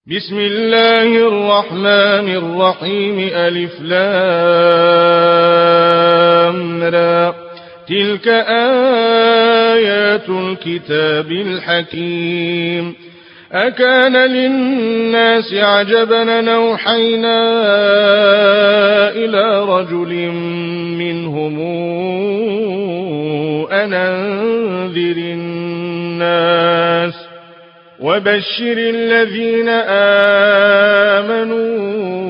بسم الله الرحمن الرحيم ألف لام را تلك آيات الكتاب الحكيم أكان للناس عجبا نوحينا إلى رجل منهم أن أنذر الناس وبشر الذين آمنوا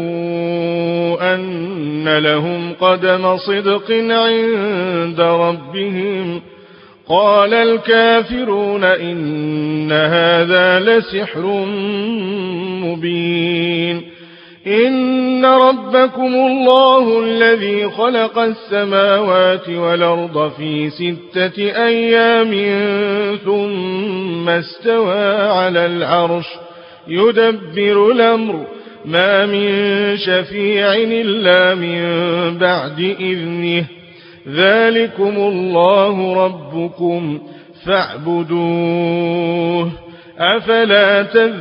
أن لهم قدم صدق عند ربهم قال الكافرون إن هذا لسحر مبين إن ربكم الله الذي خلق السماوات والأرض في 6 أيام ثم استوى على العرش يدبر الأمر ما من شفيع إلا من بعد إذنه ذلكم الله ربكم فاعبدوه أفلا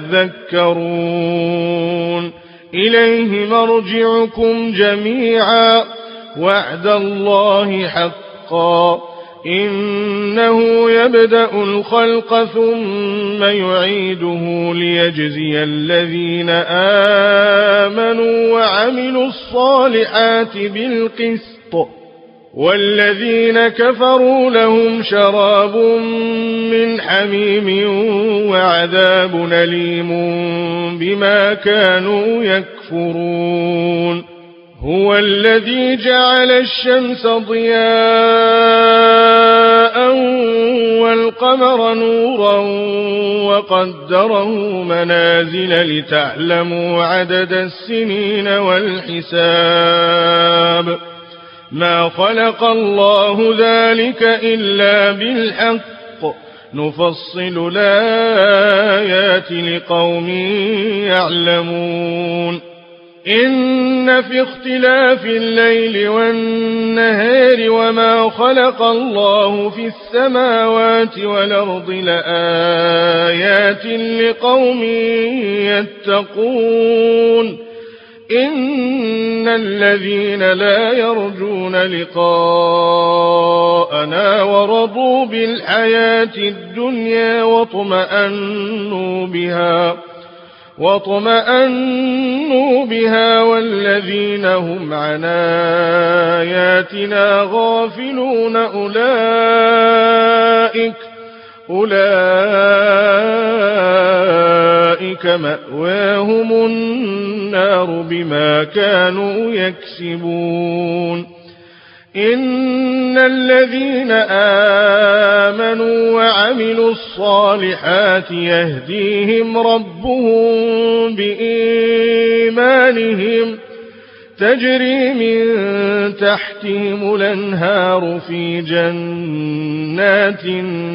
تذكرون إليه مرجعكم جميعا وعد الله حقا إنه يبدأ الخلق ثم يعيده ليجزي الذين آمنوا وعملوا الصالحات بالقسط والذين كفروا لهم شراب من حميم وعذاب أليم بما كانوا يكفرون هو الذي جعل الشمس ضياء والقمر نورا وقدره منازل لتعلموا عدد السنين والحساب ما خلق الله ذلك إلا بالحق نفصل الآيات لقوم يعلمون إن في اختلاف الليل والنهار وما خلق الله في السماوات والأرض لآيات لقوم يتقون إن الذين لا يرجون لقاءنا ورضوا بالحياة الدنيا واطمأنوا بها والذين هم عن آياتنا غافلون أولئك مأواهم النار بما كانوا يكسبون إن الذين آمنوا وعملوا الصالحات يهديهم ربهم بإيمانهم تجري من تحتهم الأنهار في جنات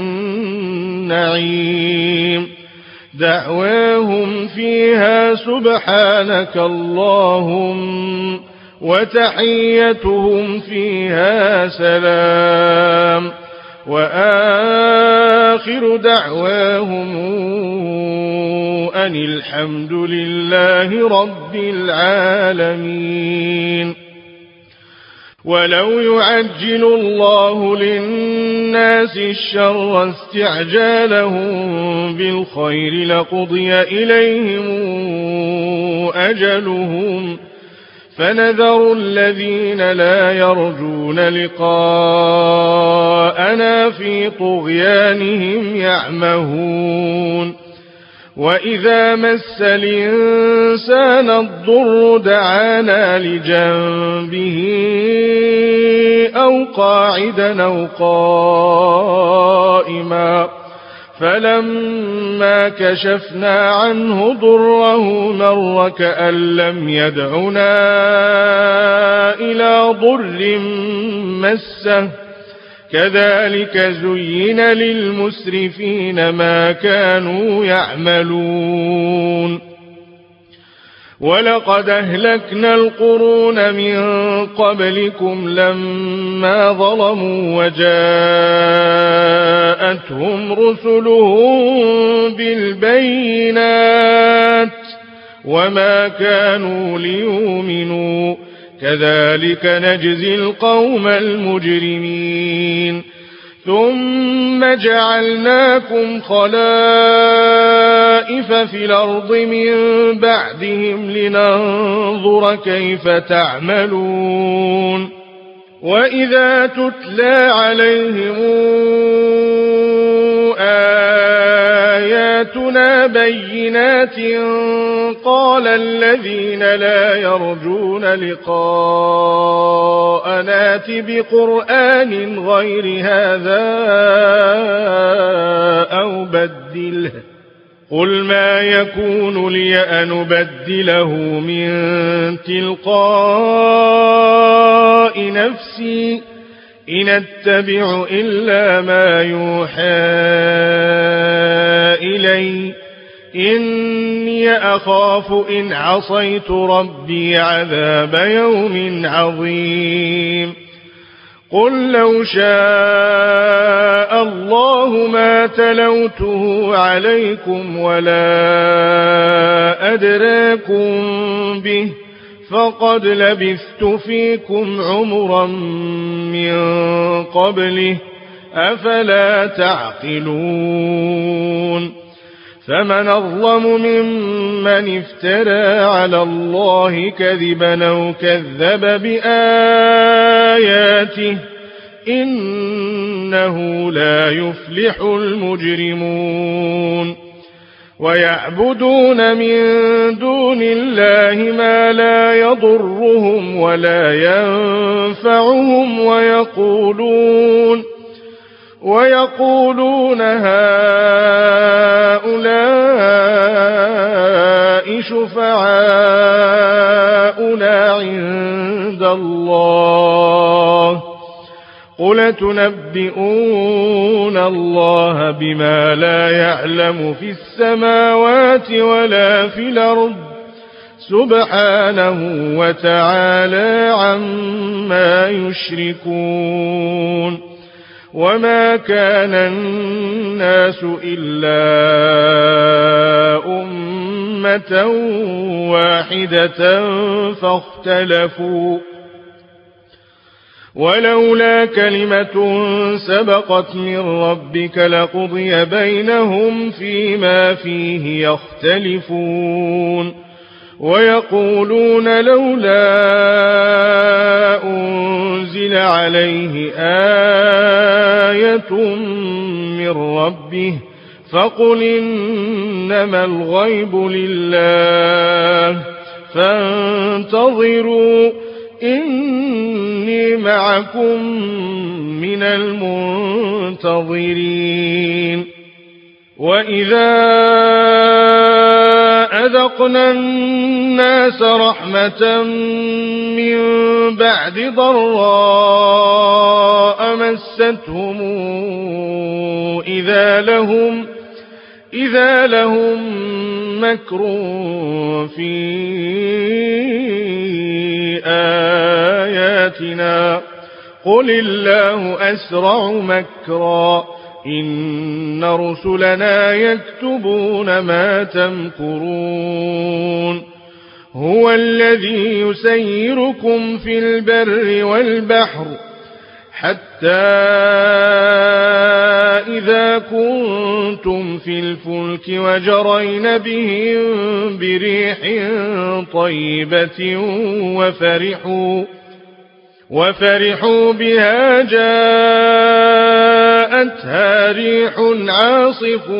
النعيم دعواهم فيها سبحانك اللهم وتحيتهم فيها سلام وآخر دعواهم أن الحمد لله رب العالمين ولو يعجل الله للناس الشر استعجالهم بالخير لقضي إليهم أجلهم فنذر الذين لا يرجون لقاءنا في طغيانهم يعمهون وإذا مس الإنسان الضر دعانا لجنبه أو قاعدا أو قائما فلما كشفنا عنه ضره مر كأن لم يدعنا إلى ضر مسه كذلك زين للمسرفين ما كانوا يعملون ولقد أهلكنا القرون من قبلكم لما ظلموا وجاءتهم رسلهم بالبينات وما كانوا ليؤمنوا كذلك نجزي القوم المجرمين ثم جعلناكم خلائف في الأرض من بعدهم لننظر كيف تعملون وإذا تتلى عليهم آياتنا بينات قال الذين لا يرجون لقاءنا ائت بقرآن غير هذا أو بدله قل ما يكون لي أن أبدله من تلقاء نفسي إن أتبع إلا ما يوحى إلي إني أخاف إن عصيت ربي عذاب يوم عظيم قل لو شاء الله ما تلوته عليكم ولا أدراكم به فقد لبثت فيكم عمرا من قبله أفلا تعقلون فمن أظلم ممن افترى على الله كذبا أو كذب بآياته إنه لا يفلح المجرمون ويعبدون من دون الله ما لا يضرهم ولا ينفعهم ويقولون هؤلاء شفعاؤنا عند الله قل تنبئون الله بما لا يعلم في السماوات ولا في الأرض سبحانه وتعالى عما يشركون وما كان الناس إلا أمة واحدة فاختلفوا ولولا كلمة سبقت من ربك لقضي بينهم فيما فيه يختلفون ويقولون لولا أنزل عليه آية من ربه فقل إنما الغيب لله فانتظروا إني معكم من المنتظرين وإذا أذقنا الناس رحمة من بعد ضراء مستهم إذا لهم مكر في آياتنا قل الله أسرع مكرا إن رسلنا يكتبون ما تمكرون هو الذي يسيركم في البر والبحر حتى إذا كنتم في الفلك وجرين بهم بريح طيبة وفرحوا بها جاءتها ريح عاصف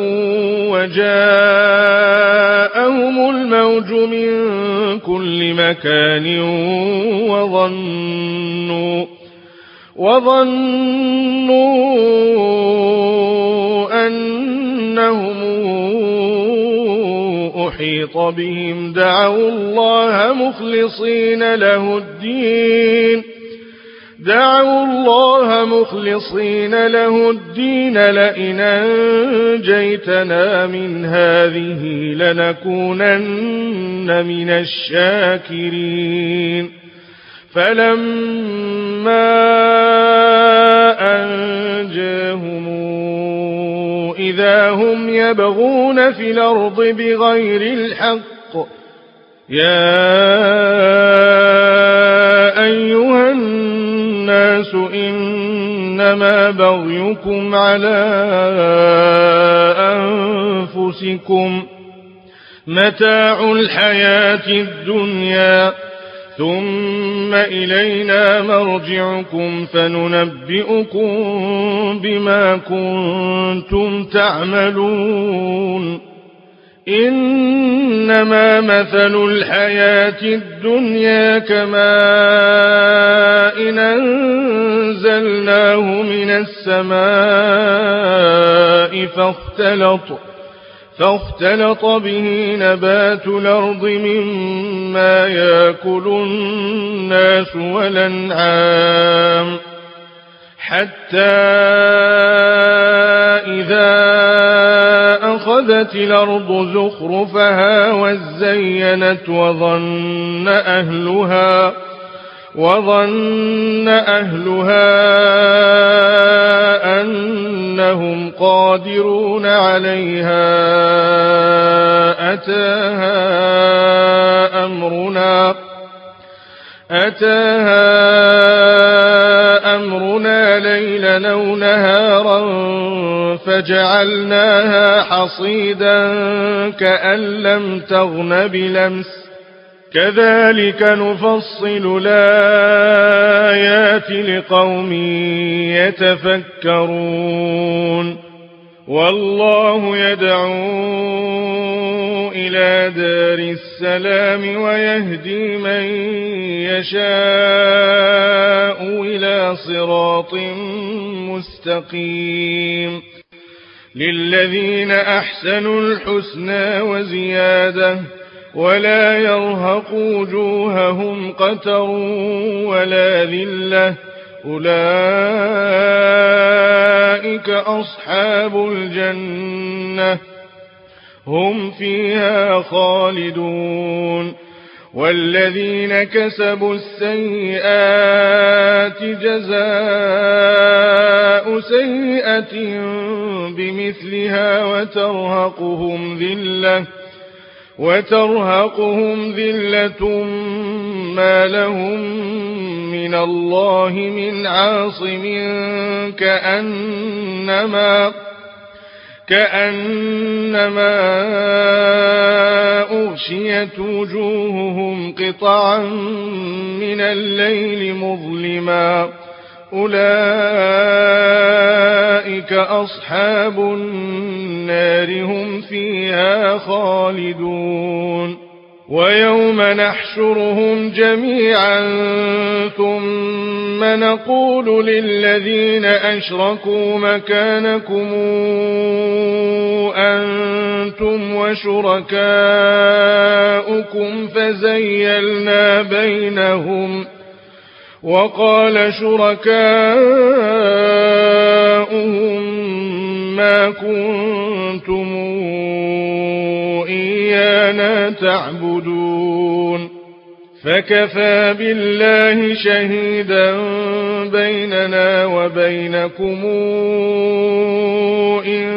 وجاءهم الموج من كل مكان وظنوا أنهم أحيط بهم دعوا الله مخلصين له الدين لئن أنجيتنا من هذه لنكونن من الشاكرين فلما أنجاهم إذا هم يبغون في الأرض بغير الحق يا أيها الناس إنما بغيكم على أنفسكم متاع الحياة الدنيا ثم إلينا مرجعكم فننبئكم بما كنتم تعملون إنما مثل الحياة الدنيا كماء أنزلناه من السماء فاختلط به نبات الأرض مما يأكل الناس والأنعام حتى إذا أخذت الأرض زخرفها وزينت وظن أهلها أنهم قادرون عليها أتاها أمرنا ليلا أو نهارا فجعلناها حصيدا كأن لم تغن بلمس كذلك نفصل الآيات لقوم يتفكرون والله يدعو إلى دار السلام ويهدي من يشاء إلى صراط مستقيم للذين أحسنوا الحسنى وزيادة ولا يرهق وجوههم قتر ولا ذلة أولئك أصحاب الجنة هم فيها خالدون والذين كسبوا السيئات جزاء سيئة بمثلها وترهقهم ذلة ما لهم من الله من عاصم كأنما أغشيت وجوههم قطعا من الليل مظلما أولئك أصحاب النار هم فيها خالدون ويوم نحشرهم جميعا ثم نقول للذين أشركوا مكانكم أنتم وشركاؤكم فزيلنا بينهم وقال شركاؤهم ما كنتم إيانا تعبدون فكفى بالله شهيدا بيننا وبينكم إن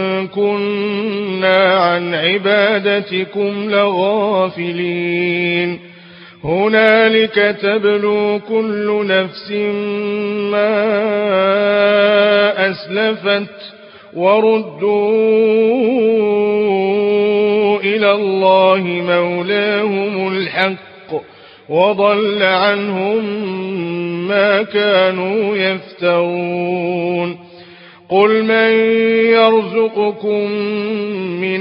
كنا عن عبادتكم لغافلين هنالك تبلو كل نفس ما أسلفت وردوا إلى الله مولاهم الحق وضل عنهم ما كانوا يفترون قل من يرزقكم من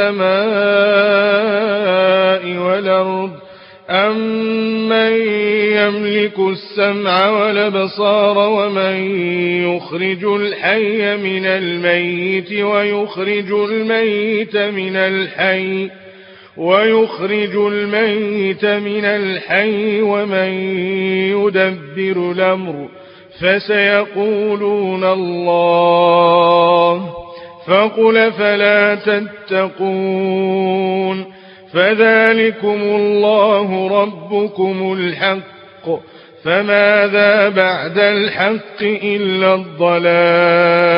السماء والأرض أمن يملك السمع والأبصار ومن يخرج الحي من الميت ويخرج الميت من الحي ومن يدبر الأمر فسيقولون الله فقل فلا تتقون فذلكم الله ربكم الحق فماذا بعد الحق إلا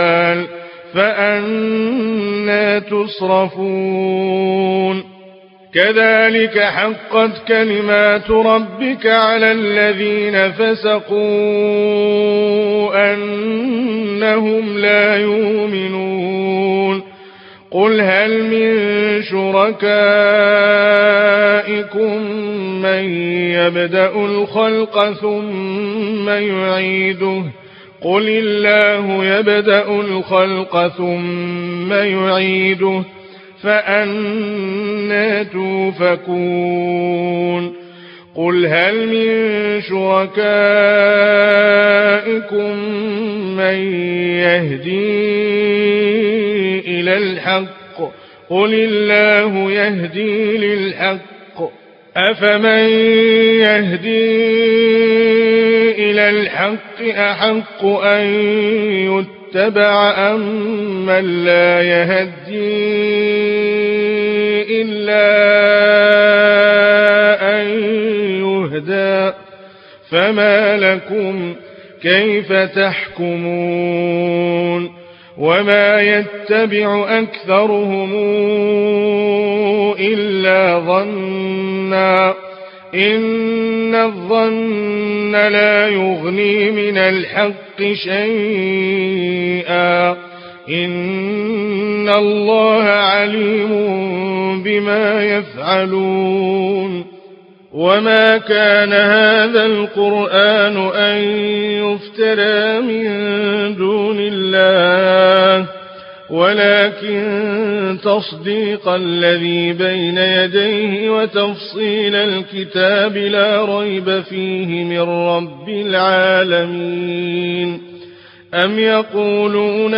الضلال فأنى تصرفون كذلك حقت كلمات ربك على الذين فسقوا أنهم لا يؤمنون قل هل من شركائكم من يبدأ الخلق ثم يعيده قل الله يبدأ الخلق ثم يعيده فأنى توفكون قل هل من شركائكم من يهدي إلى الحق قل الله يهدي للحق أفمن يهدي إلى الحق أحق أن يتبع أم من لا يهدي إلا أن يهدى فما لكم كيف تحكمون وما يتبع أكثرهم إلا ظنا إن الظن لا يغني من الحق شيئا إن الله عليم بما يفعلون وما كان هذا القرآن أن يفترى من دون الله ولكن تصديق الذي بين يديه وتفصيل الكتاب لا ريب فيه من رب العالمين أم يقولون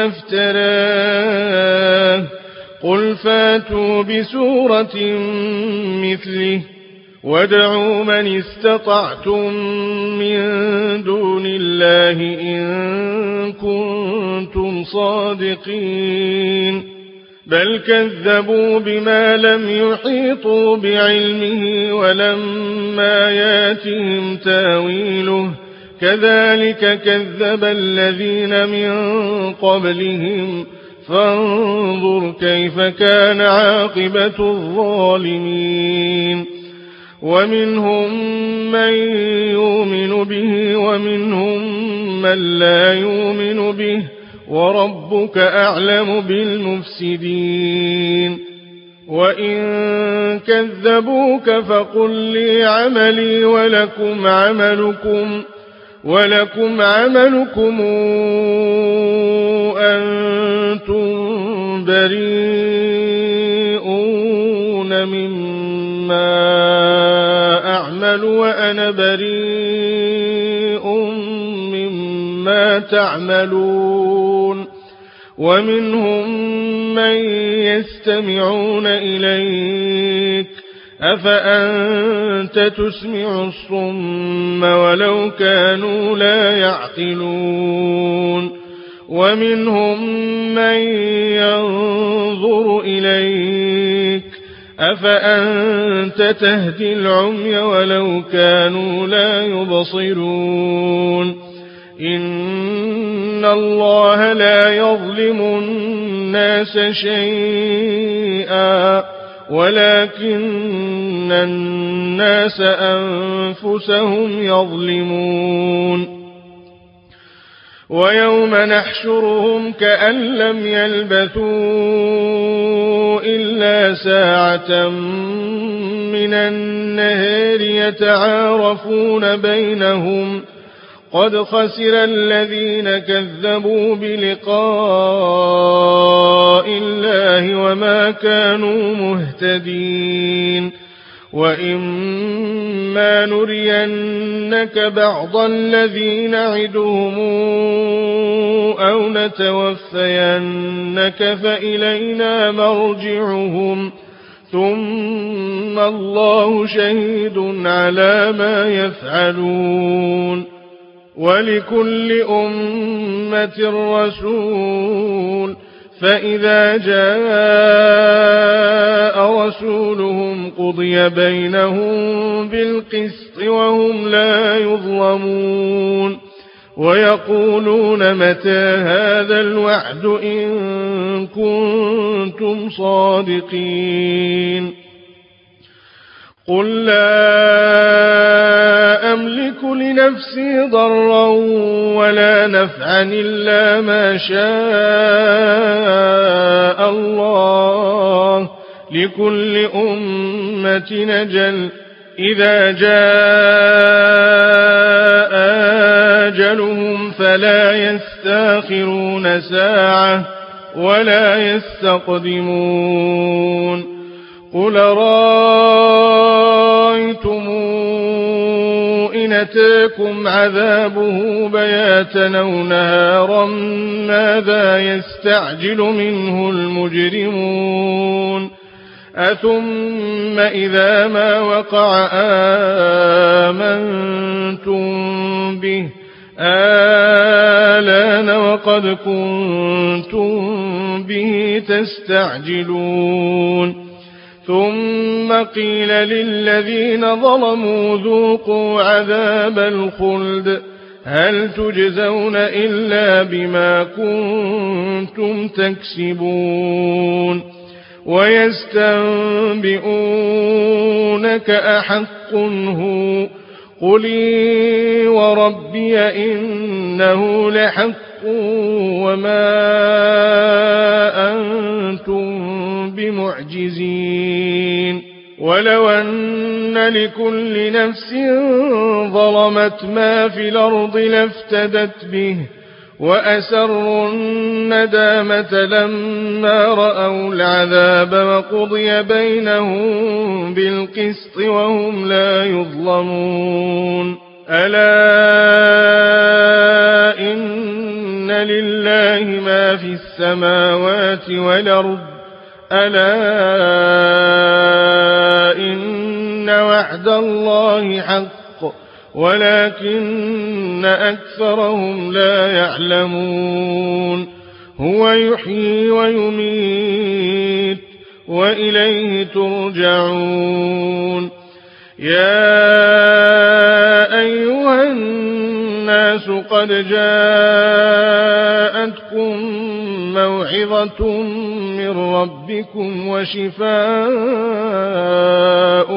افتراه قل فاتوا بسورة مثله وادعوا من استطعتم من دون الله إن كنتم صادقين بل كذبوا بما لم يحيطوا بعلمه ولما ياتهم تاويله كذلك كذب الذين من قبلهم فانظر كيف كان عاقبة الظالمين ومنهم من يؤمن به ومنهم من لا يؤمن به وربك أعلم بالمفسدين وإن كذبوك فقل لي عملي ولكم عملكم أنتم بريئون مما أعمل وأنا بريء مما تعملون ومنهم من يستمعون إليك أفأنت تسمع الصم ولو كانوا لا يعقلون ومنهم من ينظر إليك أفأنت تهدي العمي ولو كانوا لا يبصرون إن الله لا يظلم الناس شيئا ولكن الناس أنفسهم يظلمون ويوم نحشرهم كأن لم يلبثوا إلا ساعة من النهار يتعارفون بينهم قد خسر الذين كذبوا بلقاء الله وما كانوا مهتدين وإما نرينك بعض الذي نعدهم أو نتوفينك فإلينا مرجعهم ثم الله شهيد على ما يفعلون ولكل أمة رسول فإذا جاء رسولهم قضي بينهم بالقسط وهم لا يظلمون ويقولون متى هذا الوعد إن كنتم صادقين قل لا أملك لنفسي ضرا ولا نفعا إلا ما شاء الله لكل أمة أجل إذا جاء أجلهم فلا يستأخرون ساعة ولا يستقدمون قل رأيتم إن أتاكم عذابه بياتا أو نهارا ماذا يستعجل منه المجرمون أثم إذا ما وقع آمنتم به آلان وقد كنتم به تستعجلون ثم قيل للذين ظلموا ذوقوا عذاب الخلد هل تجزون إلا بما كنتم تكسبون ويستنبئونك أحق هو قل إي وربي إنه لحق وما أنتم بمعجزين ولو أن لكل نفس ظلمت ما في الأرض لافتدت به وأسروا الندامة لما رأوا العذاب وقضي بينهم بالقسط وهم لا يظلمون ألا إن لله ما في السماوات والأرض ألا إن وعد الله حق ولكن أكثرهم لا يعلمون هو يحيي ويميت وإليه ترجعون يا أيها الناس قد جاءتكم موعظة من ربكم وشفاء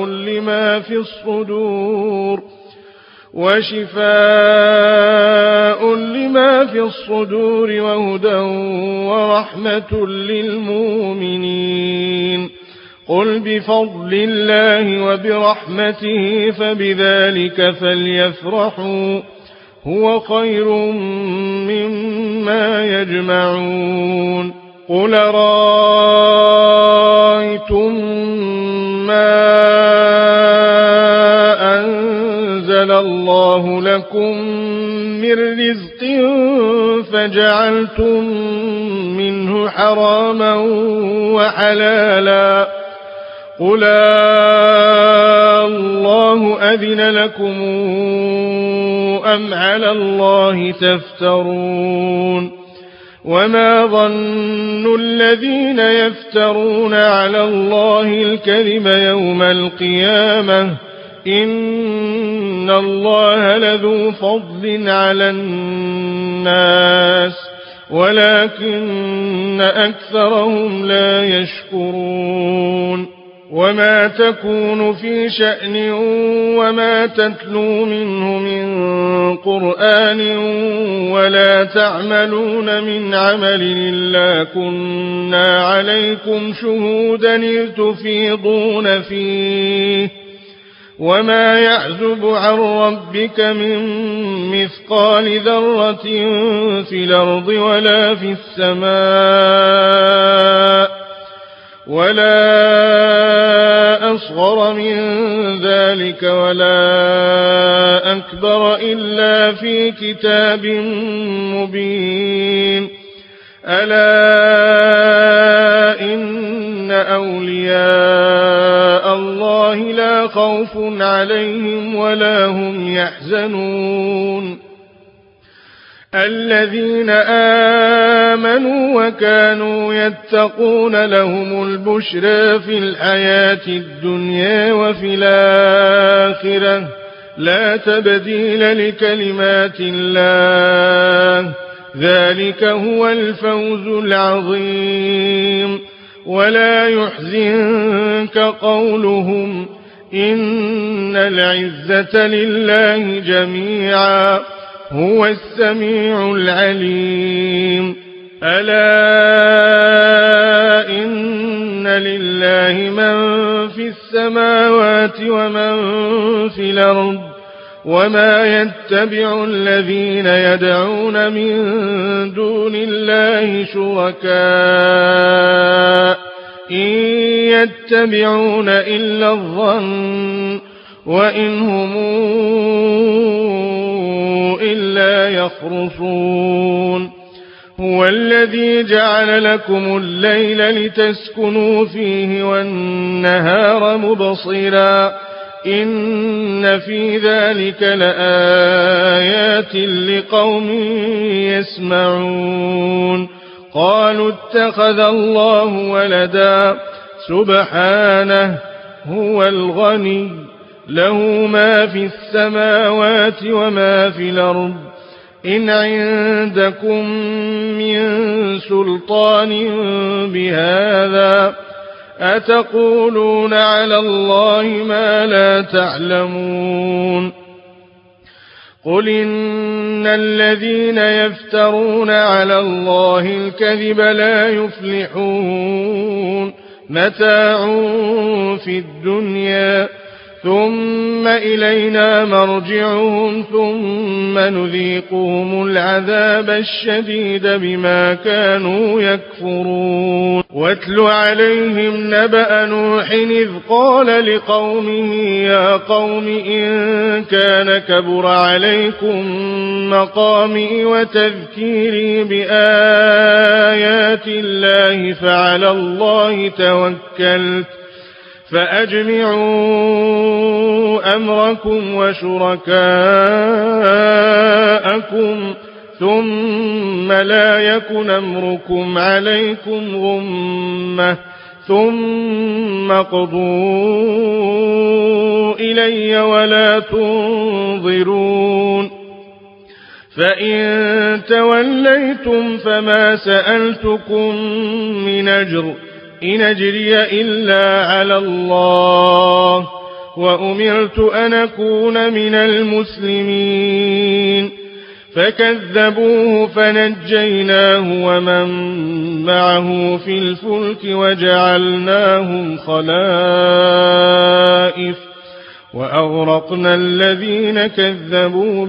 لما في الصدور وهدى ورحمة للمؤمنين قل بفضل الله وبرحمته فبذلك فليفرحوا هو خير مما يجمعون قل رأيتم ما أنزل الله لكم من رزق فجعلتم منه حراما وحلالا قل الله أذن لكم أم على الله تفترون وما ظن الذين يفترون على الله الكذب يوم القيامة إن الله لذو فضل على الناس ولكن أكثرهم لا يشكرون وما تكون في شأن وما تتلو منه من قرآن ولا تعملون من عمل إلا كنا عليكم شهودا إذ تفيضون فيه وما يعزب عن ربك من مثقال ذرة في الأرض ولا في السماء ولا أصغر من ذلك ولا أكبر إلا في كتاب مبين ألا إن أولياء الله لا خوف عليهم ولا هم يحزنون الذين آمنوا وكانوا يتقون لهم البشرى في الحياة الدنيا وفي الآخرة لا تبديل لكلمات الله ذلك هو الفوز العظيم ولا يحزنك قولهم إن العزة لله جميعا هو السميع العليم ألا إن لله من في السماوات ومن في الأرض وما يتبع الذين يدعون من دون الله شركاء إن يتبعون إلا الظن وإن هم إلا يخرصون هو الذي جعل لكم الليل لتسكنوا فيه والنهار مبصرا إن في ذلك لآيات لقوم يسمعون قالوا اتخذ الله ولدا سبحانه هو الغني له ما في السماوات وما في الأرض إن عندكم من سلطان بهذا أتقولون على الله ما لا تعلمون قل إن الذين يفترون على الله الكذب لا يفلحون متاع في الدنيا ثم إلينا مرجعهم ثم نذيقهم العذاب الشديد بما كانوا يكفرون واتل عليهم نبأ نوح إذ قال لقومه يا قوم إن كان كبر عليكم مقامي وتذكيري بآيات الله فعلى الله توكلت فأجمعوا أمركم وشركاءكم ثم لا يكن أمركم عليكم غمة ثم اقضوا إلي ولا تنظرون فإن توليتم فما سألتكم من أجر إن أجري إلا على الله وأمرت أن أكون من المسلمين فكذبوه فنجيناه ومن معه في الفلك وجعلناهم خلائف وأغرقنا الذين كذبوا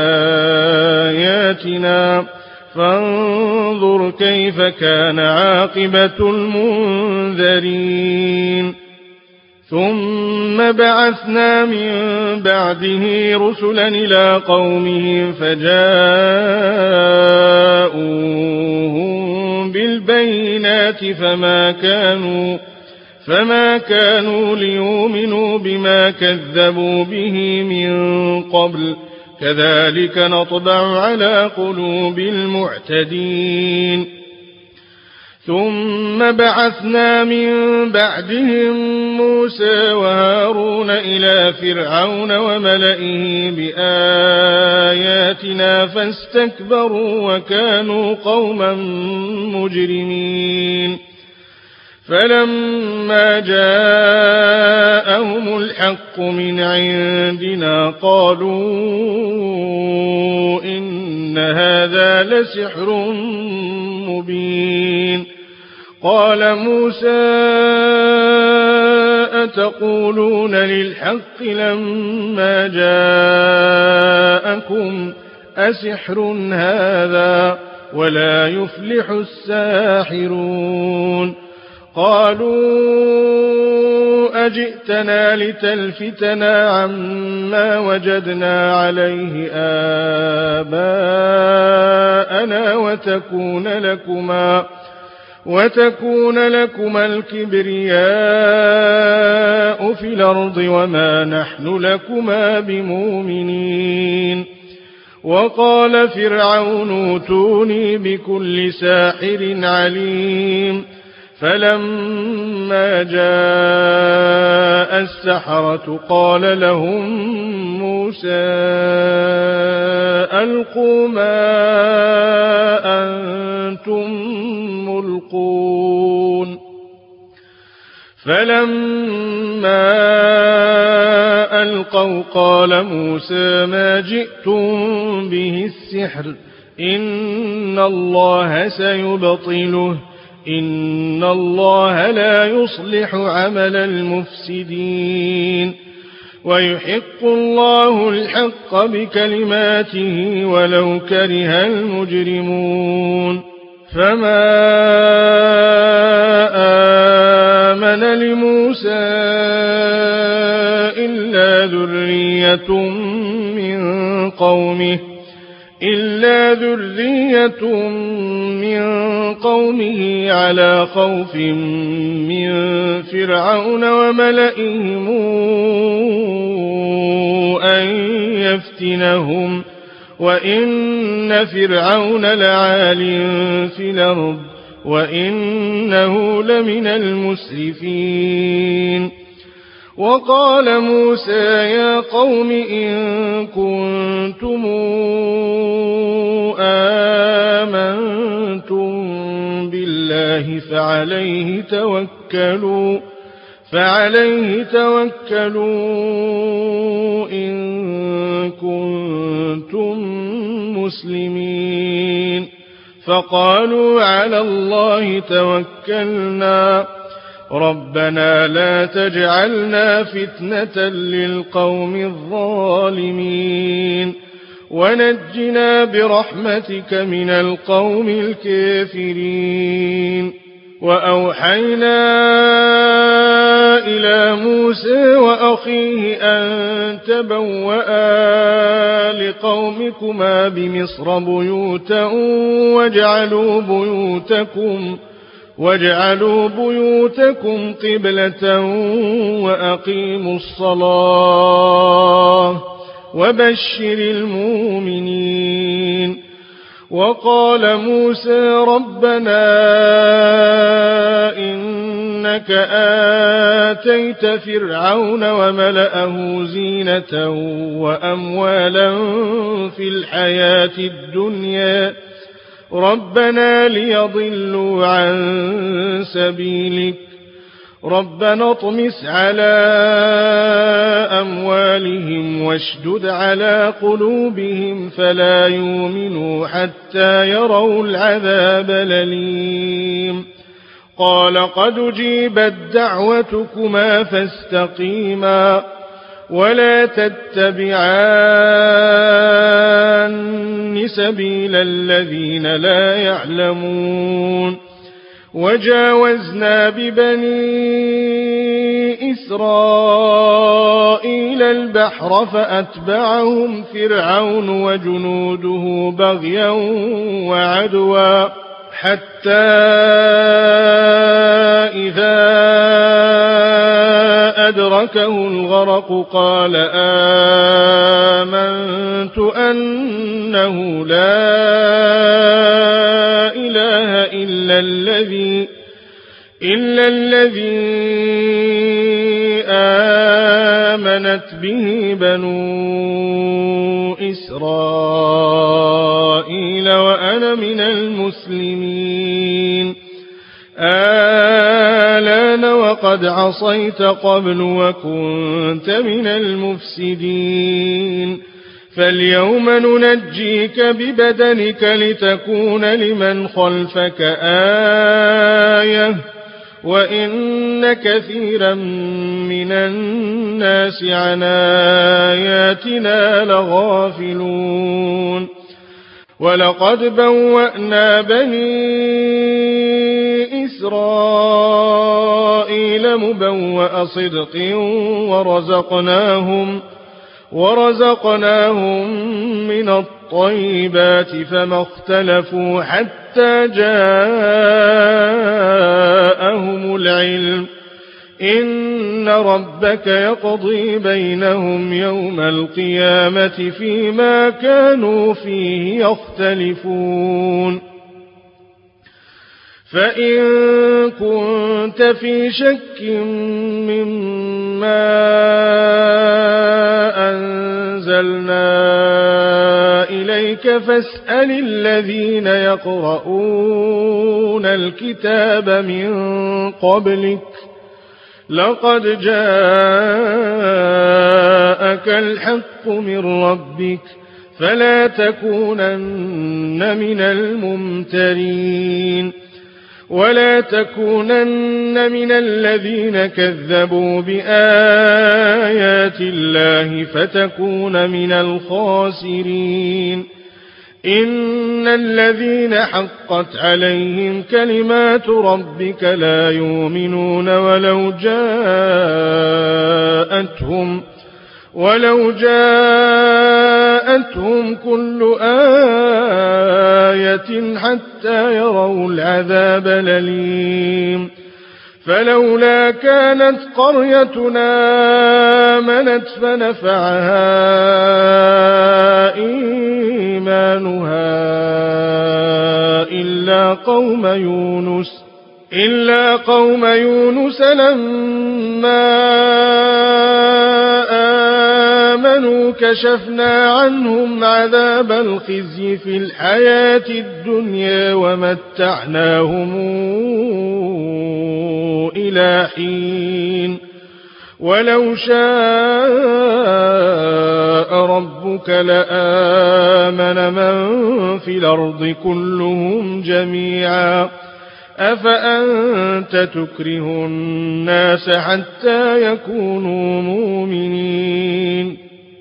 بآياتنا فانظر كيف كان عاقبة المنذرين ثم بعثنا من بعده رسلا إلى قومهم فجاءوهم بالبينات فما كانوا ليؤمنوا بما كذبوا به من قبل كذلك نطبع على قلوب المعتدين ثم بعثنا من بعدهم موسى وهارون إلى فرعون وملئه بآياتنا فاستكبروا وكانوا قوما مجرمين فلما جاءهم الحق من عندنا قالوا إن هذا لسحر مبين قال موسى أتقولون للحق لما جاءكم أسحر هذا ولا يفلح الساحرون قالوا أجئتنا لتلفتنا عما وجدنا عليه آباءنا وتكون لكما الكبرياء في الأرض وما نحن لكما بمؤمنين وقال فرعون اوتوني بكل ساحر عليم فلما جاء السحرة قال لهم موسى ألقوا ما أنتم ملقون فلما ألقوا قال موسى ما جئتم به السحر إن الله سيبطله إن الله لا يصلح عمل المفسدين ويحق الله الحق بكلماته ولو كره المجرمون فما آمن لموسى إلا ذرية من قومه على خوف من فرعون وملئهم أن يفتنهم وإن فرعون لعال في الأرض وإنه لمن المسرفين وقال موسى يا قوم إن كنتم آمنتم بالله فعليه توكلوا إن كنتم مسلمين فقالوا على الله توكلنا ربنا لا تجعلنا فتنة للقوم الظالمين ونجنا برحمتك من القوم الكافرين وأوحينا إلى موسى وأخيه أن تبوأ لقومكما بمصر بيوتا واجعلوا بيوتكم قبلة وأقيموا الصلاة وبشر المؤمنين وقال موسى ربنا إنك آتيت فرعون وملأه زينة وأموالا في الحياة الدنيا ربنا ليضلوا عن سبيلك ربنا اطمس على أموالهم واشدد على قلوبهم فلا يؤمنوا حتى يروا العذاب الأليم قال قد أجيبت دعوتكما فاستقيما ولا تتبعان سبيل الذين لا يعلمون وجاوزنا ببني إسرائيل البحر فأتبعهم فرعون وجنوده بغيا وعدوا حتى إذا أدركه الغرق قال آمنت أنه لا إله إلا الذي آمنت به بنو إسرائيل وأنا من المسلمين آلان وقد عصيت قبل وكنت من المفسدين فاليوم ننجيك ببدنك لتكون لمن خلفك آية وإن كثيرا من الناس عن آياتنا لغافلون ولقد بوأنا بني إسرائيل مبوأ صدق ورزقناهم من الطيبات فما اختلفوا حتى جاءهم العلم إن ربك يقضي بينهم يوم القيامة فيما كانوا فيه يختلفون فإن كنت في شك مما أنزلنا إليك فاسأل الذين يقرؤون الكتاب من قبلك لقد جاءك الحق من ربك فلا تكونن من الممترين ولا تكونن من الذين كذبوا بآيات الله فتكون من الخاسرين إن الذين حقت عليهم كلمات ربك لا يؤمنون ولو جاءتهم كل آية حتى يروا العذاب الأليم فلولا كانت قريتنا آمنت فنفعها إيمانها إلا قوم يونس لما آمنوا كشفنا عنهم عذاب الخزي في الحياة الدنيا ومتعناهم إلى حين ولو شاء ربك لآمن من في الأرض كلهم جميعا أفأنت تكره الناس حتى يكونوا مؤمنين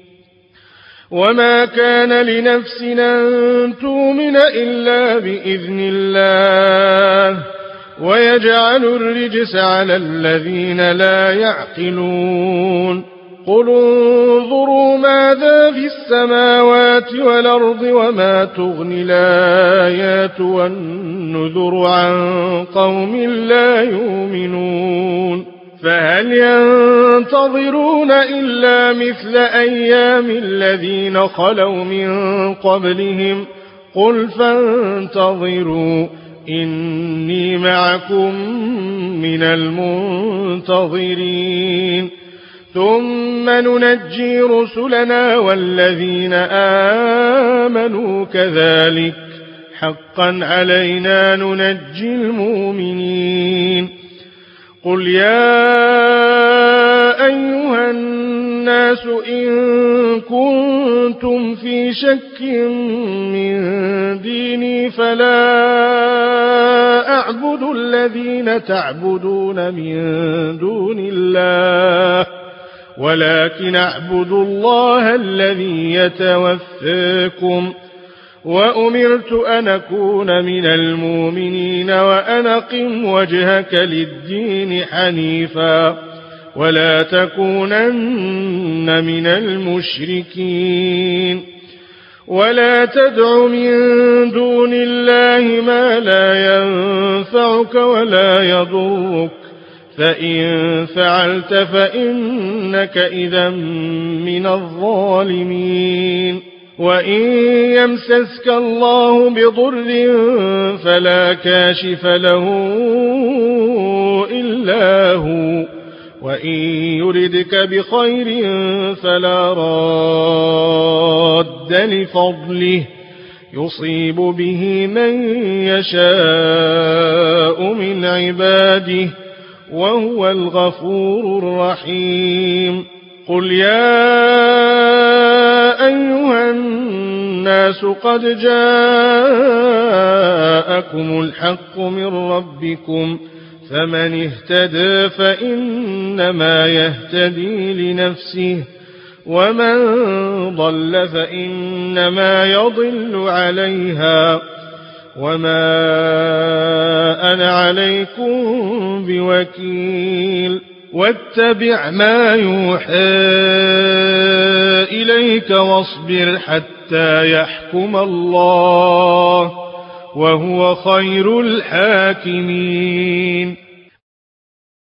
وما كان لنفس أن تؤمن إلا بإذن الله ويجعل الرجس على الذين لا يعقلون قل انظروا ماذا في السماوات والأرض وما تغني الآيات والنذر عن قوم لا يؤمنون فهل ينتظرون إلا مثل أيام الذين خلوا من قبلهم قل فانتظروا إني معكم من المنتظرين ثم ننجي رسلنا والذين آمنوا كذلك حقا علينا ننجي المؤمنين قل يا أيها الناس إن كنتم في شك من ديني فلا أعبد الذين تعبدون من دون الله ولكن أعبد الله الذي يتوفاكم وأمرت أن أكون من المؤمنين وأن أقم وجهك للدين حنيفا ولا تكونن من المشركين ولا تدع من دون الله ما لا ينفعك ولا يضرك فإن فعلت فإنك إذا من الظالمين وإن يمسسك الله بضر فلا كاشف له إلا هو وإن يردك بخير فلا راد لفضله يصيب به من يشاء من عباده وهو الغفور الرحيم قل يا أيها الناس قد جاءكم الحق من ربكم فمن اهتدى فإنما يهتدي لنفسه ومن ضل فإنما يضل عليها وما أنا عليكم بوكيل واتبع ما يوحى إليك واصبر حتى يحكم الله وهو خير الحاكمين